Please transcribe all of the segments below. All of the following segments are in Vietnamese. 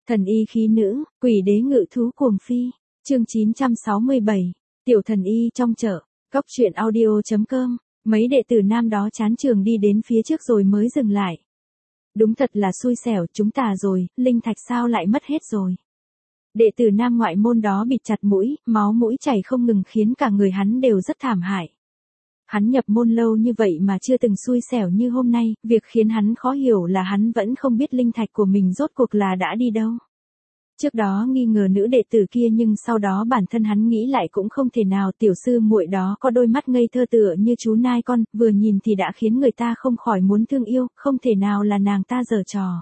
Thần y khí nữ, quỷ đế ngự thú cuồng phi. Chương 967. Tiểu thần y trong chợ. Cóc truyện audio.com. Mấy đệ tử nam đó chán trường đi đến phía trước rồi mới dừng lại. Đúng thật là xui xẻo, chúng ta rồi, linh thạch sao lại mất hết rồi. Đệ tử nam ngoại môn đó bịt chặt mũi, máu mũi chảy không ngừng khiến cả người hắn đều rất thảm hại. Hắn nhập môn lâu như vậy mà chưa từng xui xẻo như hôm nay, việc khiến hắn khó hiểu là hắn vẫn không biết linh thạch của mình rốt cuộc là đã đi đâu. Trước đó nghi ngờ nữ đệ tử kia nhưng sau đó bản thân hắn nghĩ lại cũng không thể nào, tiểu sư muội đó có đôi mắt ngây thơ tựa như chú nai con, vừa nhìn thì đã khiến người ta không khỏi muốn thương yêu, không thể nào là nàng ta giở trò.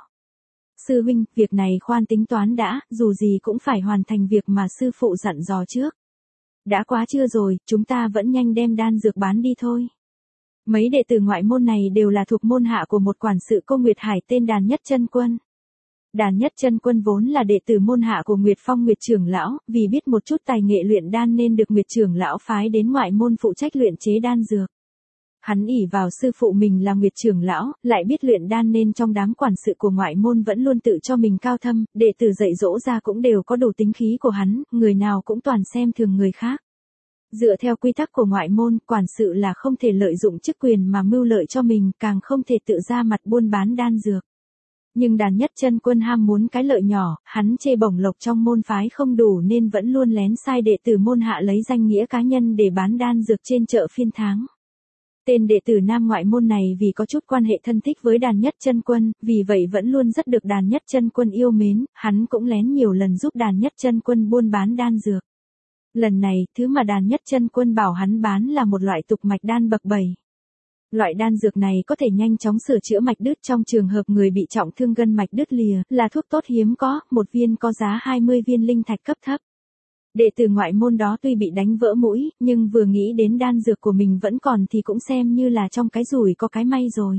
Sư huynh, việc này khoan tính toán đã, dù gì cũng phải hoàn thành việc mà sư phụ dặn dò trước. Đã quá trưa rồi, chúng ta vẫn nhanh đem đan dược bán đi thôi. Mấy đệ tử ngoại môn này đều là thuộc môn hạ của một quản sự cô Nguyệt Hải tên Đàn Nhất Chân Quân. Đàn Nhất Chân Quân vốn là đệ tử môn hạ của Nguyệt Phong Nguyệt trưởng lão, vì biết một chút tài nghệ luyện đan nên được Nguyệt trưởng lão phái đến ngoại môn phụ trách luyện chế đan dược. Hắn ỷ vào sư phụ mình là Nguyệt trưởng lão, lại biết luyện đan nên trong đám quản sự của ngoại môn vẫn luôn tự cho mình cao thâm, đệ tử dạy dỗ ra cũng đều có đủ tính khí của hắn, người nào cũng toàn xem thường người khác. Dựa theo quy tắc của ngoại môn, quản sự là không thể lợi dụng chức quyền mà mưu lợi cho mình, càng không thể tự ra mặt buôn bán đan dược. Nhưng Đàn Nhất Chân Quân ham muốn cái lợi nhỏ, hắn chê bổng lộc trong môn phái không đủ nên vẫn luôn lén sai đệ tử môn hạ lấy danh nghĩa cá nhân để bán đan dược trên chợ phiên tháng. Tên đệ tử nam ngoại môn này vì có chút quan hệ thân thích với Đàn Nhất Chân Quân, vì vậy vẫn luôn rất được Đàn Nhất Chân Quân yêu mến, hắn cũng lén nhiều lần giúp Đàn Nhất Chân Quân buôn bán đan dược. Lần này, thứ mà Đàn Nhất Chân Quân bảo hắn bán là một loại tục mạch đan bậc 7. Loại đan dược này có thể nhanh chóng sửa chữa mạch đứt trong trường hợp người bị trọng thương gân mạch đứt lìa, là thuốc tốt hiếm có, một viên có giá 20 viên linh thạch cấp thấp. Đệ tử ngoại môn đó tuy bị đánh vỡ mũi, nhưng vừa nghĩ đến đan dược của mình vẫn còn thì cũng xem như là trong cái rủi có cái may rồi.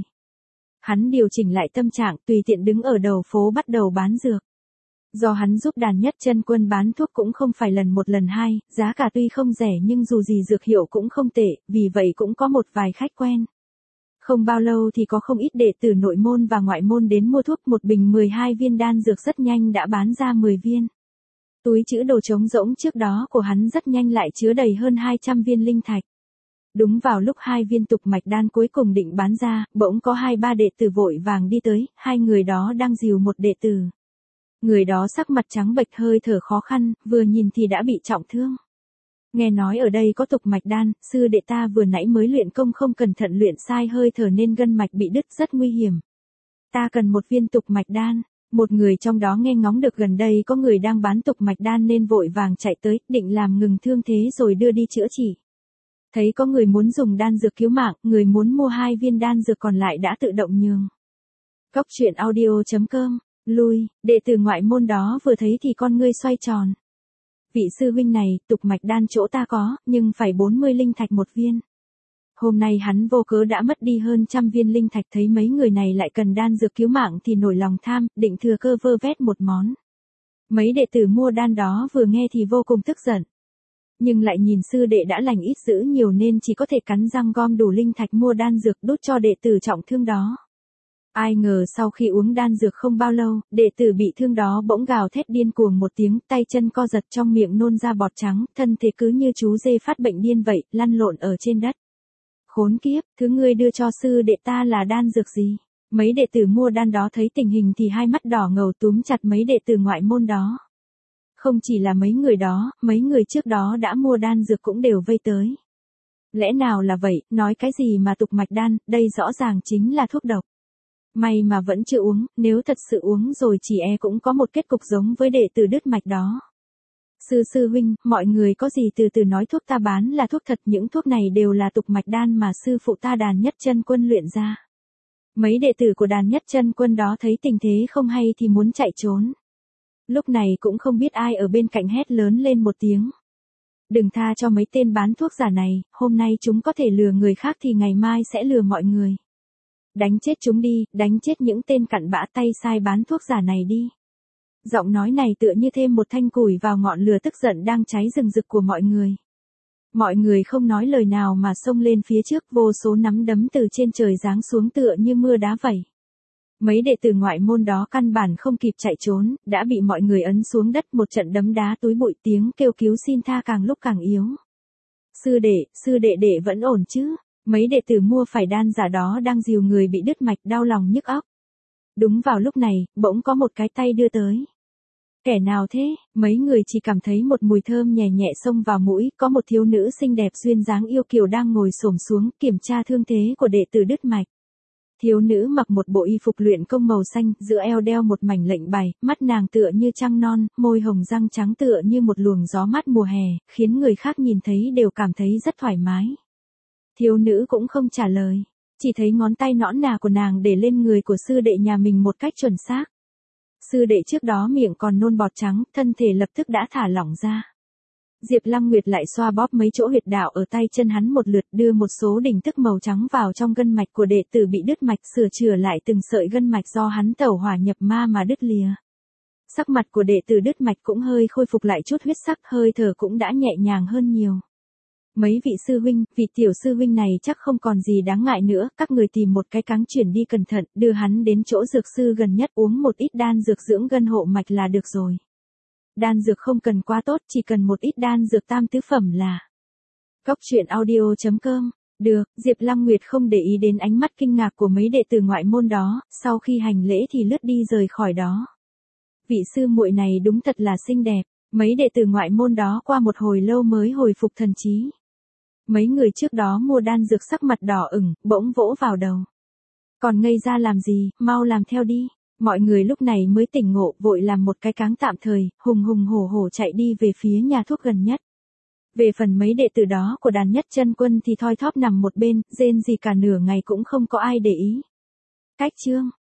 Hắn điều chỉnh lại tâm trạng, tùy tiện đứng ở đầu phố bắt đầu bán dược. Do hắn giúp Đàn Nhất Chân Quân bán thuốc cũng không phải lần một lần hai, giá cả tuy không rẻ nhưng dù gì dược hiệu cũng không tệ, vì vậy cũng có một vài khách quen. Không bao lâu thì có không ít đệ tử nội môn và ngoại môn đến mua thuốc, một bình 12 viên đan dược rất nhanh đã bán ra 10 viên. Túi trữ đồ trống rỗng trước đó của hắn rất nhanh lại chứa đầy hơn 200 viên linh thạch. Đúng vào lúc 2 viên tục mạch đan cuối cùng định bán ra, bỗng có 2-3 đệ tử vội vàng đi tới, hai người đó đang dìu một đệ tử. Người đó sắc mặt trắng bệch hơi thở khó khăn, vừa nhìn thì đã bị trọng thương. Nghe nói ở đây có tục mạch đan, sư đệ ta vừa nãy mới luyện công không cẩn thận luyện sai hơi thở nên gân mạch bị đứt rất nguy hiểm. Ta cần một viên tục mạch đan. Một người trong đó nghe ngóng được gần đây có người đang bán tục mạch đan nên vội vàng chạy tới, định làm ngừng thương thế rồi đưa đi chữa trị. Thấy có người muốn dùng đan dược cứu mạng, người muốn mua 2 viên đan dược còn lại đã tự động nhường. Cóc truyện audio.com. Lui, đệ tử ngoại môn đó vừa thấy thì con ngươi xoay tròn. Vị sư huynh này, tục mạch đan chỗ ta có, nhưng phải 40 linh thạch một viên. Hôm nay hắn vô cớ đã mất đi hơn 100 viên linh thạch, thấy mấy người này lại cần đan dược cứu mạng thì nổi lòng tham, định thừa cơ vơ vét một món. Mấy đệ tử mua đan đó vừa nghe thì vô cùng tức giận. Nhưng lại nhìn sư đệ đã lành ít dữ nhiều nên chỉ có thể cắn răng gom đủ linh thạch mua đan dược đút cho đệ tử trọng thương đó. Ai ngờ sau khi uống đan dược không bao lâu, đệ tử bị thương đó bỗng gào thét điên cuồng một tiếng, tay chân co giật trong miệng nôn ra bọt trắng, thân thể cứ như chú dê phát bệnh điên vậy, lăn lộn ở trên đất. Khốn kiếp, thứ ngươi đưa cho sư đệ ta là đan dược gì? Mấy đệ tử mua đan đó thấy tình hình thì hai mắt đỏ ngầu túm chặt mấy đệ tử ngoại môn đó. Không chỉ là mấy người đó, mấy người trước đó đã mua đan dược cũng đều vây tới. Lẽ nào là vậy, nói cái gì mà tục mạch đan, đây rõ ràng chính là thuốc độc. May mà vẫn chưa uống, nếu thật sự uống rồi chỉ cũng có một kết cục giống với đệ tử đứt mạch đó. Sư huynh, mọi người có gì từ từ nói, thuốc ta bán là thuốc thật, những thuốc này đều là tục mạch đan mà sư phụ ta Đàn Nhất Chân Quân luyện ra. Mấy đệ tử của Đàn Nhất Chân Quân đó thấy tình thế không hay thì muốn chạy trốn. Lúc này cũng không biết ai ở bên cạnh hét lớn lên một tiếng. Đừng tha cho mấy tên bán thuốc giả này, hôm nay chúng có thể lừa người khác thì ngày mai sẽ lừa mọi người. Đánh chết chúng đi, đánh chết những tên cặn bã tay sai bán thuốc giả này đi. Giọng nói này tựa như thêm một thanh củi vào ngọn lửa tức giận đang cháy rừng rực của mọi người. Mọi người không nói lời nào mà xông lên phía trước, vô số nắm đấm từ trên trời giáng xuống tựa như mưa đá vậy. Mấy đệ tử ngoại môn đó căn bản không kịp chạy trốn, đã bị mọi người ấn xuống đất một trận đấm đá túi bụi, tiếng kêu cứu xin tha càng lúc càng yếu. Sư đệ vẫn ổn chứ? Mấy đệ tử mua phải đan giả đó đang dìu người bị đứt mạch đau lòng nhức óc. Đúng vào lúc này, bỗng có một cái tay đưa tới. Kẻ nào thế? Mấy người chỉ cảm thấy một mùi thơm nhẹ nhẹ xông vào mũi, có một thiếu nữ xinh đẹp duyên dáng yêu kiều đang ngồi xổm xuống kiểm tra thương thế của đệ tử đứt mạch. Thiếu nữ mặc một bộ y phục luyện công màu xanh, giữa eo đeo một mảnh lệnh bài, mắt nàng tựa như trăng non, môi hồng răng trắng tựa như một luồng gió mát mùa hè, khiến người khác nhìn thấy đều cảm thấy rất thoải mái. Thiếu nữ cũng không trả lời, chỉ thấy ngón tay nõn nà của nàng để lên người của sư đệ nhà mình một cách chuẩn xác. Sư đệ trước đó miệng còn nôn bọt trắng, thân thể lập tức đã thả lỏng ra. Diệp Lăng Nguyệt lại xoa bóp mấy chỗ huyệt đạo ở tay chân hắn một lượt, đưa một số đỉnh tức màu trắng vào trong gân mạch của đệ tử bị đứt mạch, sửa chữa lại từng sợi gân mạch do hắn tẩu hỏa nhập ma mà đứt lìa. Sắc mặt của đệ tử đứt mạch cũng hơi khôi phục lại chút huyết sắc, hơi thở cũng đã nhẹ nhàng hơn nhiều. Mấy vị sư huynh, vị tiểu sư huynh này chắc không còn gì đáng ngại nữa, các người tìm một cái cáng chuyển đi cẩn thận, đưa hắn đến chỗ dược sư gần nhất uống một ít đan dược dưỡng gân hộ mạch là được rồi. Đan dược không cần quá tốt, chỉ cần một ít đan dược tam tứ phẩm là. Góc truyện audio.com. Được, Diệp Lăng Nguyệt không để ý đến ánh mắt kinh ngạc của mấy đệ tử ngoại môn đó, sau khi hành lễ thì lướt đi rời khỏi đó. Vị sư muội này đúng thật là xinh đẹp, mấy đệ tử ngoại môn đó qua một hồi lâu mới hồi phục thần trí. Mấy người trước đó mua đan dược sắc mặt đỏ ửng, bỗng vỗ vào đầu. Còn ngây ra làm gì, mau làm theo đi. Mọi người lúc này mới tỉnh ngộ, vội làm một cái cáng tạm thời, hùng hùng hổ chạy đi về phía nhà thuốc gần nhất. Về phần mấy đệ tử đó của đàn nhất chân quân thì thoi thóp nằm một bên, rên gì cả nửa ngày cũng không có ai để ý. Cách chương